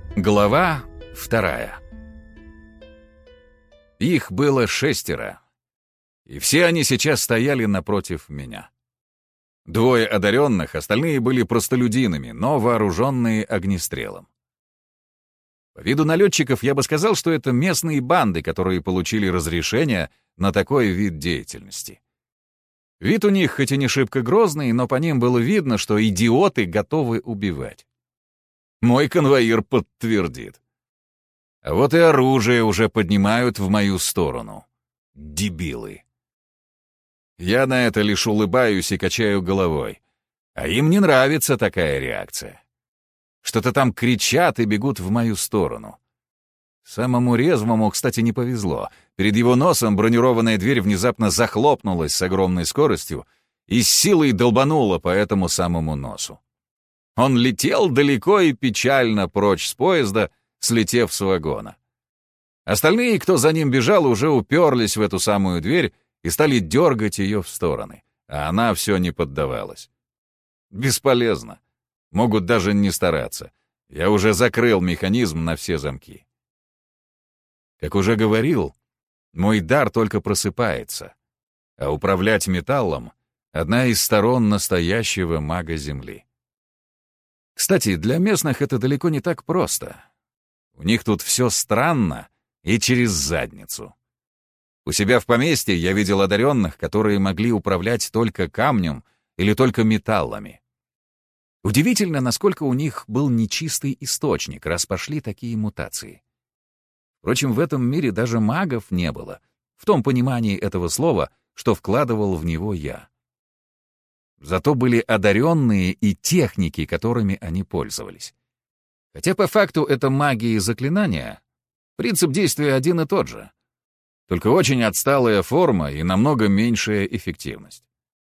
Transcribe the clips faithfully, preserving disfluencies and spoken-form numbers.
Глава вторая. Их было шестеро, и все они сейчас стояли напротив меня. Двое одаренных, остальные были простолюдинами, но вооруженные огнестрелом. По виду налетчиков я бы сказал, что это местные банды, которые получили разрешение на такой вид деятельности. Вид у них хоть и не шибко грозный, но по ним было видно, что идиоты готовы убивать. Мой конвоир подтвердит. А вот и оружие уже поднимают в мою сторону. Дебилы. Я на это лишь улыбаюсь и качаю головой. А им не нравится такая реакция. Что-то там кричат и бегут в мою сторону. Самому резвому, кстати, не повезло. Перед его носом бронированная дверь внезапно захлопнулась с огромной скоростью и с силой долбанула по этому самому носу. Он летел далеко и печально прочь с поезда, слетев с вагона. Остальные, кто за ним бежал, уже уперлись в эту самую дверь и стали дергать ее в стороны, а она все не поддавалась. Бесполезно. Могут даже не стараться. Я уже закрыл механизм на все замки. Как уже говорил, мой дар только просыпается, а управлять металлом — одна из сторон настоящего мага Земли. Кстати, для местных это далеко не так просто. У них тут все странно и через задницу. У себя в поместье я видел одаренных, которые могли управлять только камнем или только металлами. Удивительно, насколько у них был нечистый источник, раз пошли такие мутации. Впрочем, в этом мире даже магов не было, в том понимании этого слова, что вкладывал в него я. Зато были одаренные и техники, которыми они пользовались. Хотя по факту это магия и заклинания, принцип действия один и тот же. Только очень отсталая форма и намного меньшая эффективность.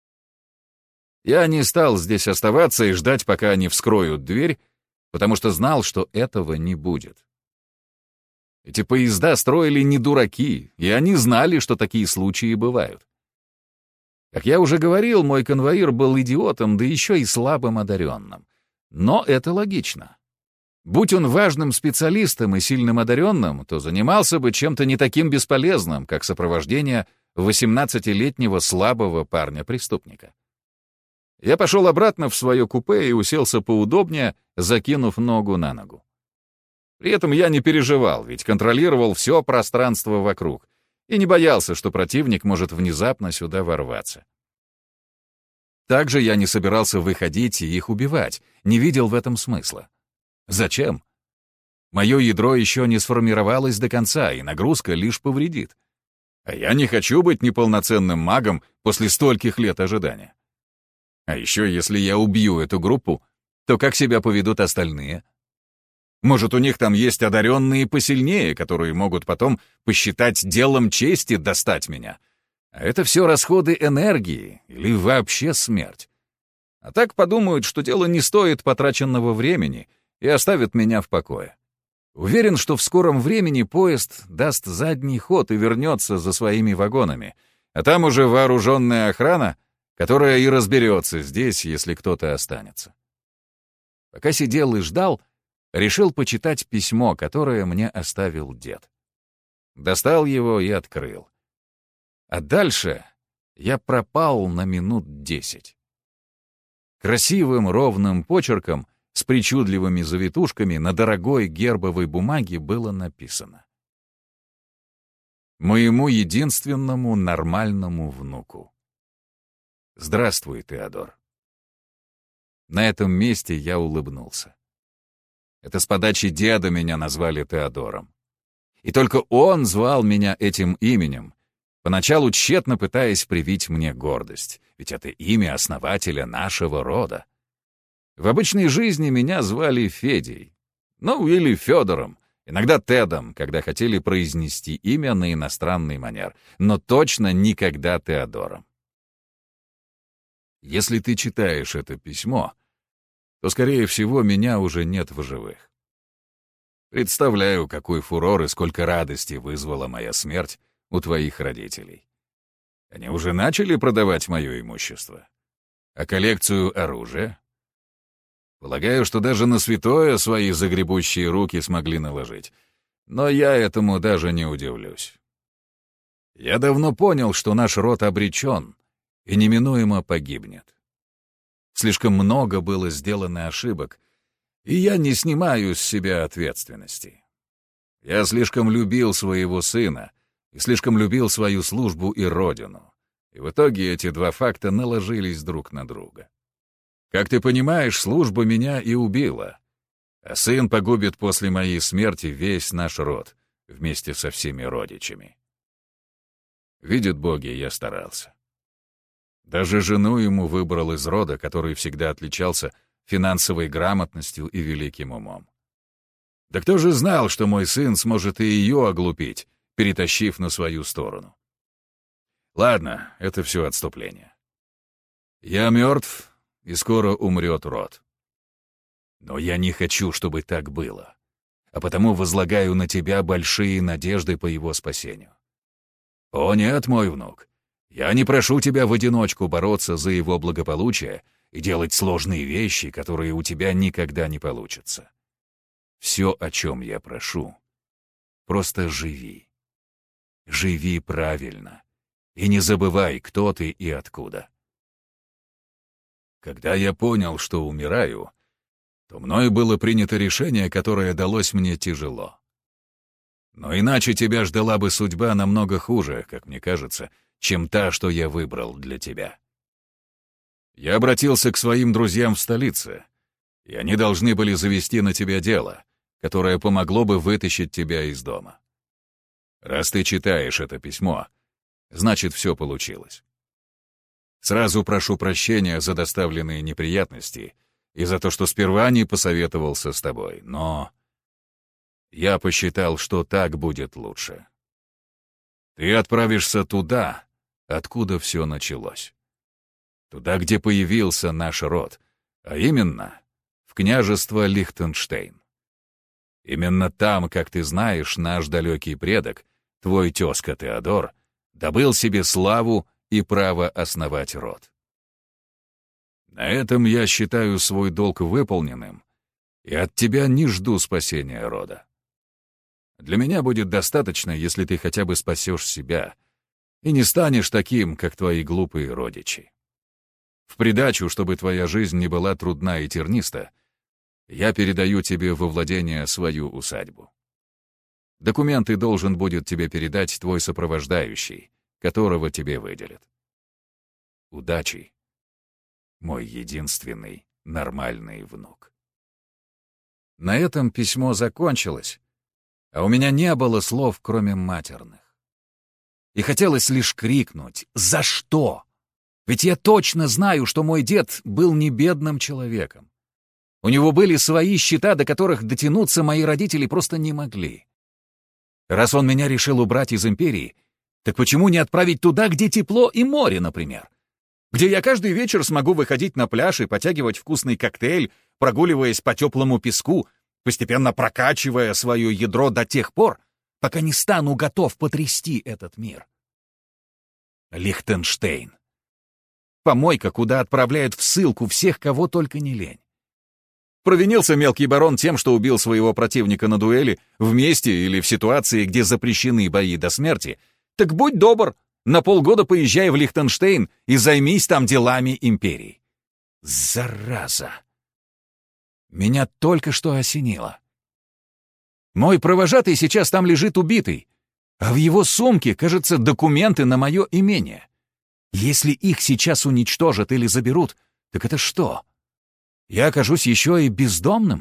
Я не стал здесь оставаться и ждать, пока они вскроют дверь, потому что знал, что этого не будет. Эти поезда строили не дураки, и они знали, что такие случаи бывают. Как я уже говорил, мой конвоир был идиотом, да еще и слабым одаренным. Но это логично. Будь он важным специалистом и сильным одаренным, то занимался бы чем-то не таким бесполезным, как сопровождение восемнадцатилетнего слабого парня-преступника. Я пошел обратно в свое купе и уселся поудобнее, закинув ногу на ногу. При этом я не переживал, ведь контролировал все пространство вокруг и не боялся, что противник может внезапно сюда ворваться. Также я не собирался выходить и их убивать, не видел в этом смысла. Зачем? Мое ядро еще не сформировалось до конца, и нагрузка лишь повредит. А я не хочу быть неполноценным магом после стольких лет ожидания. А еще, если я убью эту группу, то как себя поведут остальные? Может, у них там есть одаренные посильнее, которые могут потом посчитать делом чести достать меня? А это все расходы энергии или вообще смерть. А так подумают, что дело не стоит потраченного времени и оставят меня в покое. Уверен, что в скором времени поезд даст задний ход и вернется за своими вагонами, а там уже вооруженная охрана, которая и разберется здесь, если кто-то останется. Пока сидел и ждал, решил почитать письмо, которое мне оставил дед. Достал его и открыл. А дальше я пропал на минут десять. Красивым ровным почерком с причудливыми завитушками на дорогой гербовой бумаге было написано: «Моему единственному нормальному внуку. Здравствуй, Теодор». На этом месте я улыбнулся. Это с подачи деда меня назвали Теодором. И только он звал меня этим именем, поначалу тщетно пытаясь привить мне гордость, ведь это имя основателя нашего рода. В обычной жизни меня звали Федей, ну или Федором, иногда Тедом, когда хотели произнести имя на иностранный манер, но точно никогда Теодором. Если ты читаешь это письмо, то, скорее всего, меня уже нет в живых. Представляю, какой фурор и сколько радости вызвала моя смерть у твоих родителей. Они уже начали продавать мое имущество. А коллекцию оружия? Полагаю, что даже на святое свои загребущие руки смогли наложить. Но я этому даже не удивлюсь. Я давно понял, что наш род обречен и неминуемо погибнет. Слишком много было сделано ошибок, и я не снимаю с себя ответственности. Я слишком любил своего сына и слишком любил свою службу и родину. И в итоге эти два факта наложились друг на друга. Как ты понимаешь, служба меня и убила, а сын погубит после моей смерти весь наш род вместе со всеми родичами. Видят боги, я старался. Даже жену ему выбрал из рода, который всегда отличался финансовой грамотностью и великим умом. Да кто же знал, что мой сын сможет и ее оглупить, перетащив на свою сторону? Ладно, это все отступление. Я мертв, и скоро умрет род. Но я не хочу, чтобы так было, а потому возлагаю на тебя большие надежды по его спасению. О нет, мой внук, я не прошу тебя в одиночку бороться за его благополучие и делать сложные вещи, которые у тебя никогда не получатся. Все, о чем я прошу, просто живи. Живи правильно и не забывай, кто ты и откуда. Когда я понял, что умираю, то мною было принято решение, которое далось мне тяжело. Но иначе тебя ждала бы судьба намного хуже, как мне кажется, чем та, что я выбрал для тебя. Я обратился к своим друзьям в столице, и они должны были завести на тебя дело, которое помогло бы вытащить тебя из дома. Раз ты читаешь это письмо, значит, все получилось. Сразу прошу прощения за доставленные неприятности и за то, что сперва не посоветовался с тобой, но я посчитал, что так будет лучше. Ты отправишься туда, откуда все началось. Туда, где появился наш род, а именно в княжество Лихтенштейн. Именно там, как ты знаешь, наш далекий предок, твой тезка Теодор, добыл себе славу и право основать род. На этом я считаю свой долг выполненным, и от тебя не жду спасения рода. Для меня будет достаточно, если ты хотя бы спасешь себя и не станешь таким, как твои глупые родичи. В придачу, чтобы твоя жизнь не была трудна и терниста, я передаю тебе во владение свою усадьбу. Документы должен будет тебе передать твой сопровождающий, которого тебе выделят. Удачи, мой единственный нормальный внук. На этом письмо закончилось, а у меня не было слов, кроме матерных. И хотелось лишь крикнуть: «За что?» Ведь я точно знаю, что мой дед был не бедным человеком. У него были свои счета, до которых дотянуться мои родители просто не могли. Раз он меня решил убрать из империи, так почему не отправить туда, где тепло и море, например? Где я каждый вечер смогу выходить на пляж и потягивать вкусный коктейль, прогуливаясь по теплому песку, постепенно прокачивая свое ядро до тех пор, пока не стану готов потрясти этот мир. Лихтенштейн. Помойка, куда отправляют в ссылку всех, кого только не лень. Провинился мелкий барон тем, что убил своего противника на дуэли, вместе или в ситуации, где запрещены бои до смерти, так будь добр, на полгода поезжай в Лихтенштейн и займись там делами империи. Зараза! Меня только что осенило. Мой провожатый сейчас там лежит убитый, а в его сумке, кажется, документы на мое имение. Если их сейчас уничтожат или заберут, так это что? Я окажусь еще и бездомным?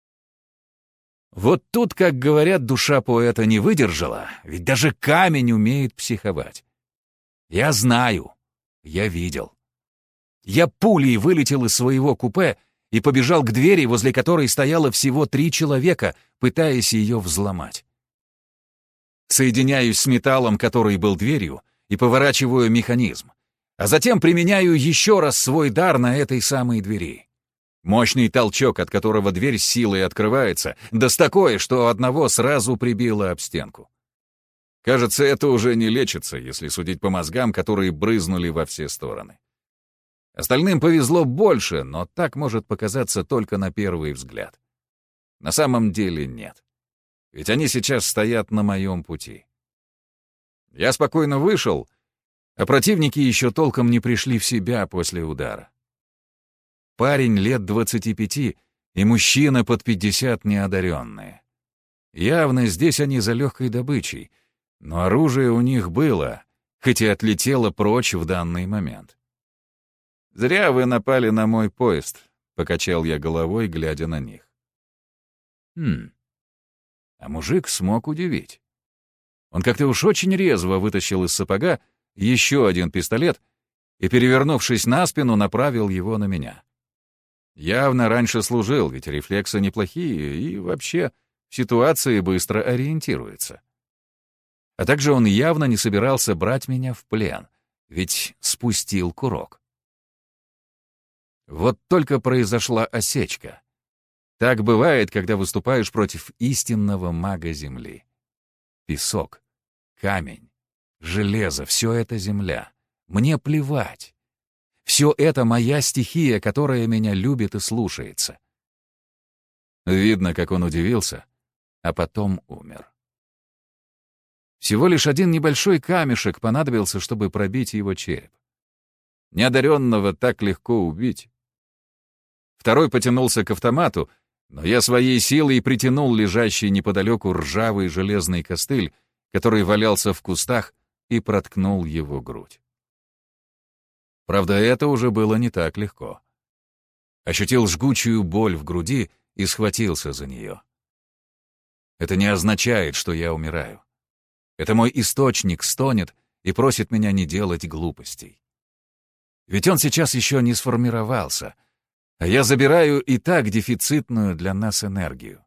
Вот тут, как говорят, душа поэта не выдержала, ведь даже камень умеет психовать. Я знаю, я видел. Я пулей вылетел из своего купе и побежал к двери, возле которой стояло всего три человека, пытаясь ее взломать. Соединяюсь с металлом, который был дверью, и поворачиваю механизм, а затем применяю еще раз свой дар на этой самой двери. Мощный толчок, от которого дверь с силой открывается, да с такой, что одного сразу прибило об стенку. Кажется, это уже не лечится, если судить по мозгам, которые брызнули во все стороны. Остальным повезло больше, но так может показаться только на первый взгляд. На самом деле нет. Ведь они сейчас стоят на моем пути. Я спокойно вышел, а противники еще толком не пришли в себя после удара. Парень лет двадцати пяти и мужчина под пятьдесят неодаренные. Явно здесь они за легкой добычей, но оружие у них было, хоть и отлетело прочь в данный момент. «Зря вы напали на мой поезд», — покачал я головой, глядя на них. Хм, а мужик смог удивить. Он как-то уж очень резво вытащил из сапога еще один пистолет и, перевернувшись на спину, направил его на меня. Явно раньше служил, ведь рефлексы неплохие и вообще в ситуации быстро ориентируется. А также он явно не собирался брать меня в плен, ведь спустил курок. Вот только произошла осечка. Так бывает, когда выступаешь против истинного мага Земли. Песок, камень, железо — все это земля. Мне плевать. Все это моя стихия, которая меня любит и слушается. Видно, как он удивился, а потом умер. Всего лишь один небольшой камешек понадобился, чтобы пробить его череп. Неодаренного так легко убить. Второй потянулся к автомату, но я своей силой притянул лежащий неподалеку ржавый железный костыль, который валялся в кустах, и проткнул его грудь. Правда, это уже было не так легко. Ощутил жгучую боль в груди и схватился за нее. Это не означает, что я умираю. Это мой источник стонет и просит меня не делать глупостей. Ведь он сейчас еще не сформировался, а я забираю и так дефицитную для нас энергию.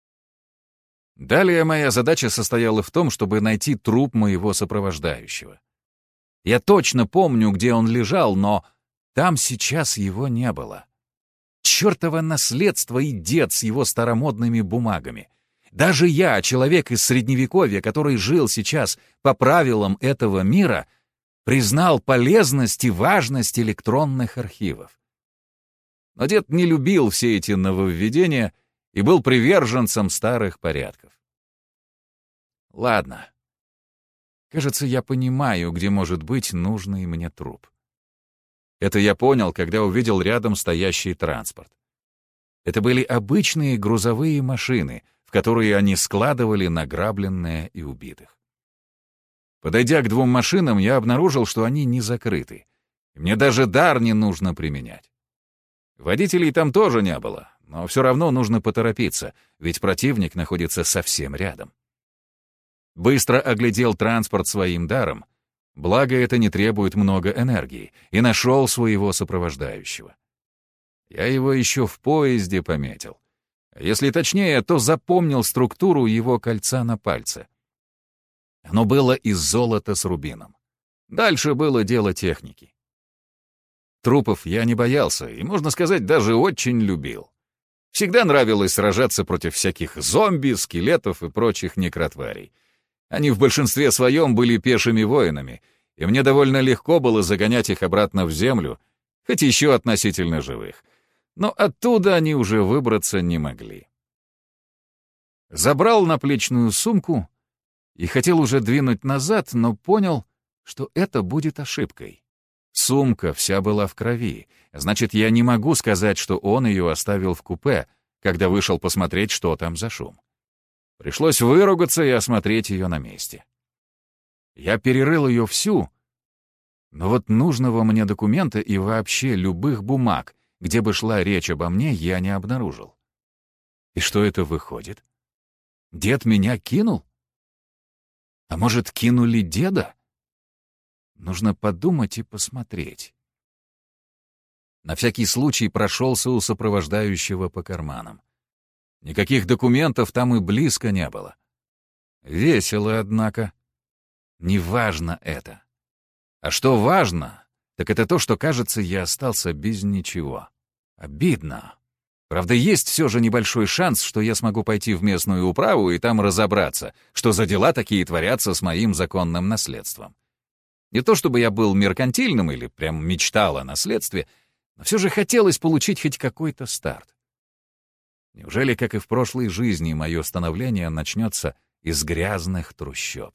Далее моя задача состояла в том, чтобы найти труп моего сопровождающего. Я точно помню, где он лежал, но там сейчас его не было. Чёртово наследство и дед с его старомодными бумагами. Даже я, человек из Средневековья, который жил сейчас по правилам этого мира, признал полезность и важность электронных архивов. Но дед не любил все эти нововведения и был приверженцем старых порядков. Ладно. Кажется, я понимаю, где может быть нужный мне труп. Это я понял, когда увидел рядом стоящий транспорт. Это были обычные грузовые машины, в которые они складывали награбленное и убитых. Подойдя к двум машинам, я обнаружил, что они не закрыты. Мне даже дар не нужно применять. Водителей там тоже не было, но все равно нужно поторопиться, ведь противник находится совсем рядом. Быстро оглядел транспорт своим даром, благо это не требует много энергии, и нашел своего сопровождающего. Я его еще в поезде пометил. Если точнее, то запомнил структуру его кольца на пальце. Оно было из золота с рубином. Дальше было дело техники. Трупов я не боялся и, можно сказать, даже очень любил. Всегда нравилось сражаться против всяких зомби, скелетов и прочих некротварей. Они в большинстве своем были пешими воинами, и мне довольно легко было загонять их обратно в землю, хоть еще относительно живых. Но оттуда они уже выбраться не могли. Забрал наплечную сумку и хотел уже двинуть назад, но понял, что это будет ошибкой. Сумка вся была в крови, значит, я не могу сказать, что он ее оставил в купе, когда вышел посмотреть, что там за шум. Пришлось выругаться и осмотреть ее на месте. Я перерыл ее всю, но вот нужного мне документа и вообще любых бумаг, где бы шла речь обо мне, я не обнаружил. И что это выходит? Дед меня кинул? А может, кинули деда? Нужно подумать и посмотреть. На всякий случай прошелся у сопровождающего по карманам. Никаких документов там и близко не было. Весело, однако. Неважно это. А что важно, так это то, что, кажется, я остался без ничего. Обидно. Правда, есть все же небольшой шанс, что я смогу пойти в местную управу и там разобраться, что за дела такие творятся с моим законным наследством. Не то чтобы я был меркантильным или прям мечтал о наследстве, Но все же хотелось получить хоть какой-то старт. Неужели, как и в прошлой жизни, мое становление начнется из грязных трущоб?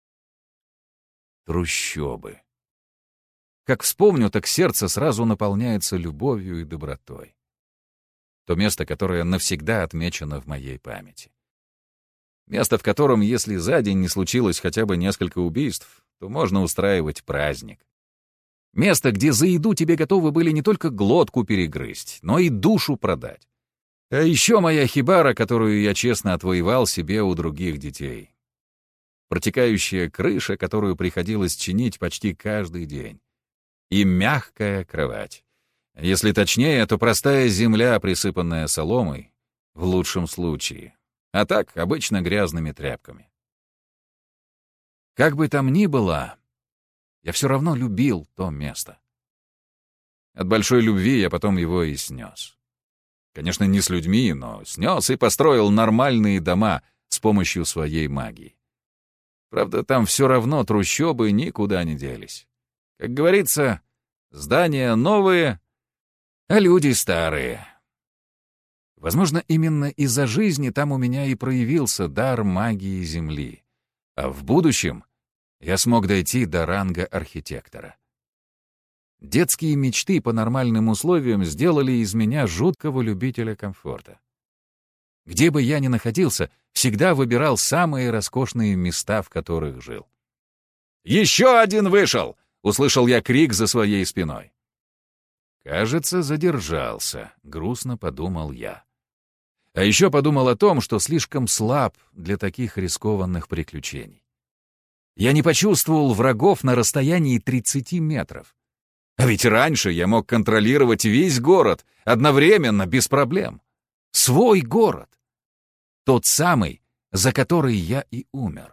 Трущобы. Как вспомню, так сердце сразу наполняется любовью и добротой. То место, которое навсегда отмечено в моей памяти. Место, в котором, если за день не случилось хотя бы несколько убийств, то можно устраивать праздник. Место, где за еду тебе готовы были не только глотку перегрызть, но и душу продать. А еще моя хибара, которую я честно отвоевал себе у других детей. Протекающая крыша, которую приходилось чинить почти каждый день. И мягкая кровать. Если точнее, то простая земля, присыпанная соломой, в лучшем случае. А так, обычно грязными тряпками. Как бы там ни было, я все равно любил то место. От большой любви я потом его и снес. Конечно, не с людьми, но снес и построил нормальные дома с помощью своей магии. Правда, там все равно трущобы никуда не делись. Как говорится, здания новые, а люди старые. Возможно, именно из-за жизни там у меня и проявился дар магии Земли. А в будущем я смог дойти до ранга архитектора. Детские мечты по нормальным условиям сделали из меня жуткого любителя комфорта. Где бы я ни находился, всегда выбирал самые роскошные места, в которых жил. «Еще один вышел!» — услышал я крик за своей спиной. Кажется, задержался, грустно подумал я. А еще подумал о том, что слишком слаб для таких рискованных приключений. Я не почувствовал врагов на расстоянии тридцати метров. А ведь раньше я мог контролировать весь город одновременно, без проблем. Свой город. Тот самый, за который я и умер.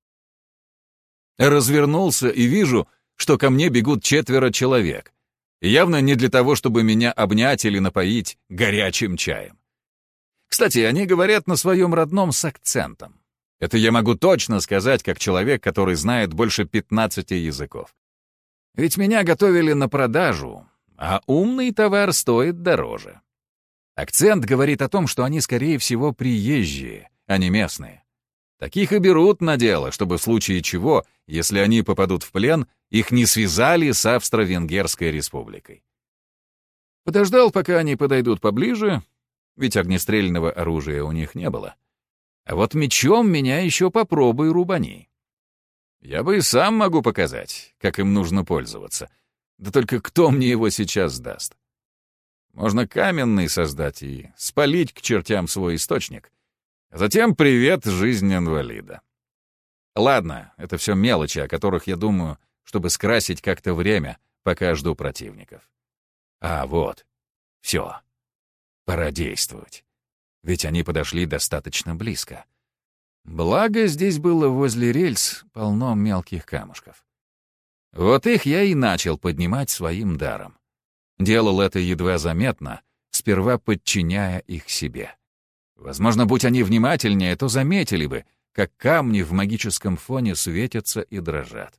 Развернулся и вижу, что ко мне бегут четверо человек. Явно не для того, чтобы меня обнять или напоить горячим чаем. Кстати, они говорят на своем родном с акцентом. Это я могу точно сказать, как человек, который знает больше пятнадцати языков. Ведь меня готовили на продажу, а умный товар стоит дороже. Акцент говорит о том, что они, скорее всего, приезжие, а не местные. Таких и берут на дело, чтобы в случае чего, если они попадут в плен, их не связали с Австро-Венгерской республикой. Подождал, пока они подойдут поближе, ведь огнестрельного оружия у них не было. А вот мечом меня еще попробуй рубани. Я бы и сам могу показать, как им нужно пользоваться. Да только кто мне его сейчас даст? Можно каменный создать и спалить к чертям свой источник. А затем привет, жизнь инвалида. Ладно, это все мелочи, о которых я думаю, чтобы скрасить как-то время, пока жду противников. А вот, все. Пора действовать. Ведь они подошли достаточно близко. Благо, здесь было возле рельс полно мелких камушков. Вот их я и начал поднимать своим даром. Делал это едва заметно, сперва подчиняя их себе. Возможно, будь они внимательнее, то заметили бы, как камни в магическом фоне светятся и дрожат.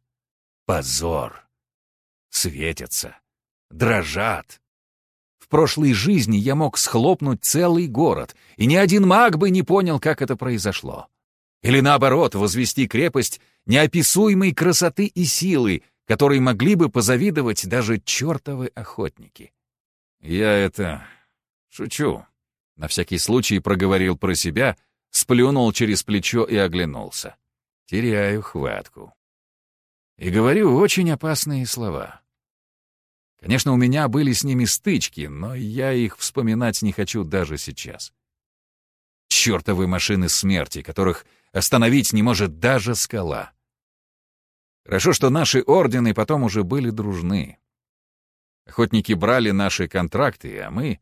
Позор! Светятся, дрожат. В прошлой жизни я мог схлопнуть целый город, и ни один маг бы не понял, как это произошло. Или наоборот, возвести крепость неописуемой красоты и силы, которой могли бы позавидовать даже чертовы охотники. Я это... шучу. На всякий случай проговорил про себя, сплюнул через плечо и оглянулся. Теряю хватку. И говорю очень опасные слова. Конечно, у меня были с ними стычки, но я их вспоминать не хочу даже сейчас. Чёртовы машины смерти, которых остановить не может даже скала. Хорошо, что наши ордены потом уже были дружны. Охотники брали наши контракты, а мы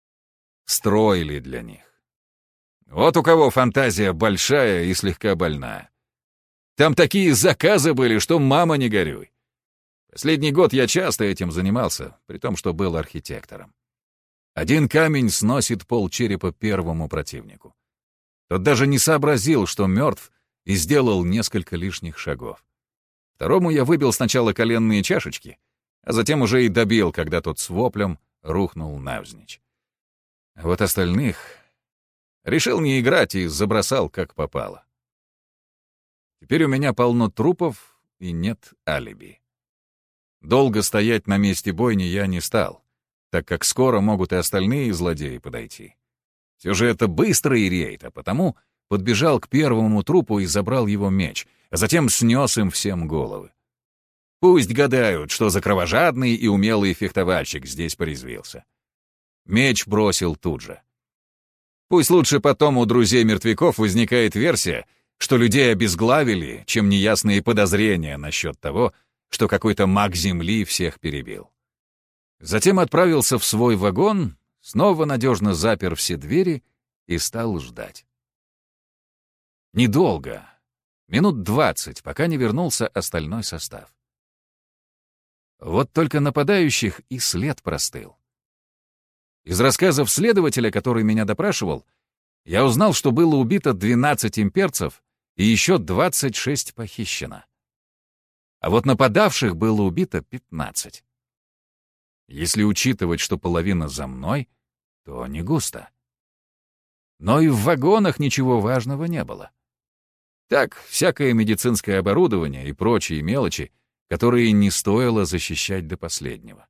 строили для них. Вот у кого фантазия большая и слегка больная. Там такие заказы были, что мама не горюй. Последний год я часто этим занимался, при том, что был архитектором. Один камень сносит полчерепа первому противнику. Тот даже не сообразил, что мертв, и сделал несколько лишних шагов. Второму я выбил сначала коленные чашечки, а затем уже и добил, когда тот с воплем рухнул навзничь. А вот остальных решил не играть и забросал как попало. Теперь у меня полно трупов и нет алиби. Долго стоять на месте бойни я не стал, так как скоро могут и остальные злодеи подойти. Все же это быстрый рейд, а потому подбежал к первому трупу и забрал его меч, а затем снес им всем головы. Пусть гадают, что за кровожадный и умелый фехтовальщик здесь порезвился. Меч бросил тут же. Пусть лучше потом у друзей мертвяков возникает версия, что людей обезглавили, чем неясные подозрения насчет того, что какой-то маг земли всех перебил. Затем отправился в свой вагон, снова надежно запер все двери и стал ждать. Недолго, минут двадцать, пока не вернулся остальной состав. Вот только нападающих и след простыл. Из рассказов следователя, который меня допрашивал, я узнал, что было убито двенадцать имперцев и еще двадцать шесть похищено. А вот нападавших было убито пятнадцать. Если учитывать, что половина за мной, то не густо. Но и в вагонах ничего важного не было. Так, всякое медицинское оборудование и прочие мелочи, которые не стоило защищать до последнего.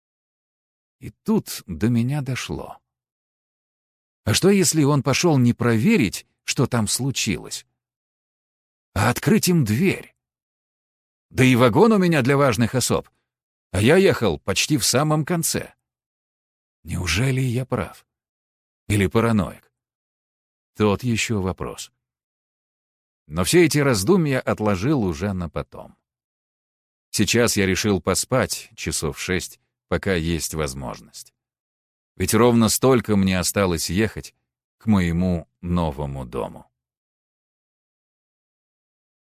И тут до меня дошло. А что, если он пошел не проверить, что там случилось, а открыть им дверь? Да и вагон у меня для важных особ, а я ехал почти в самом конце. Неужели я прав? Или параноик? Тот еще вопрос. Но все эти раздумья отложил уже на потом. Сейчас я решил поспать часов шесть, пока есть возможность. Ведь ровно столько мне осталось ехать к моему новому дому.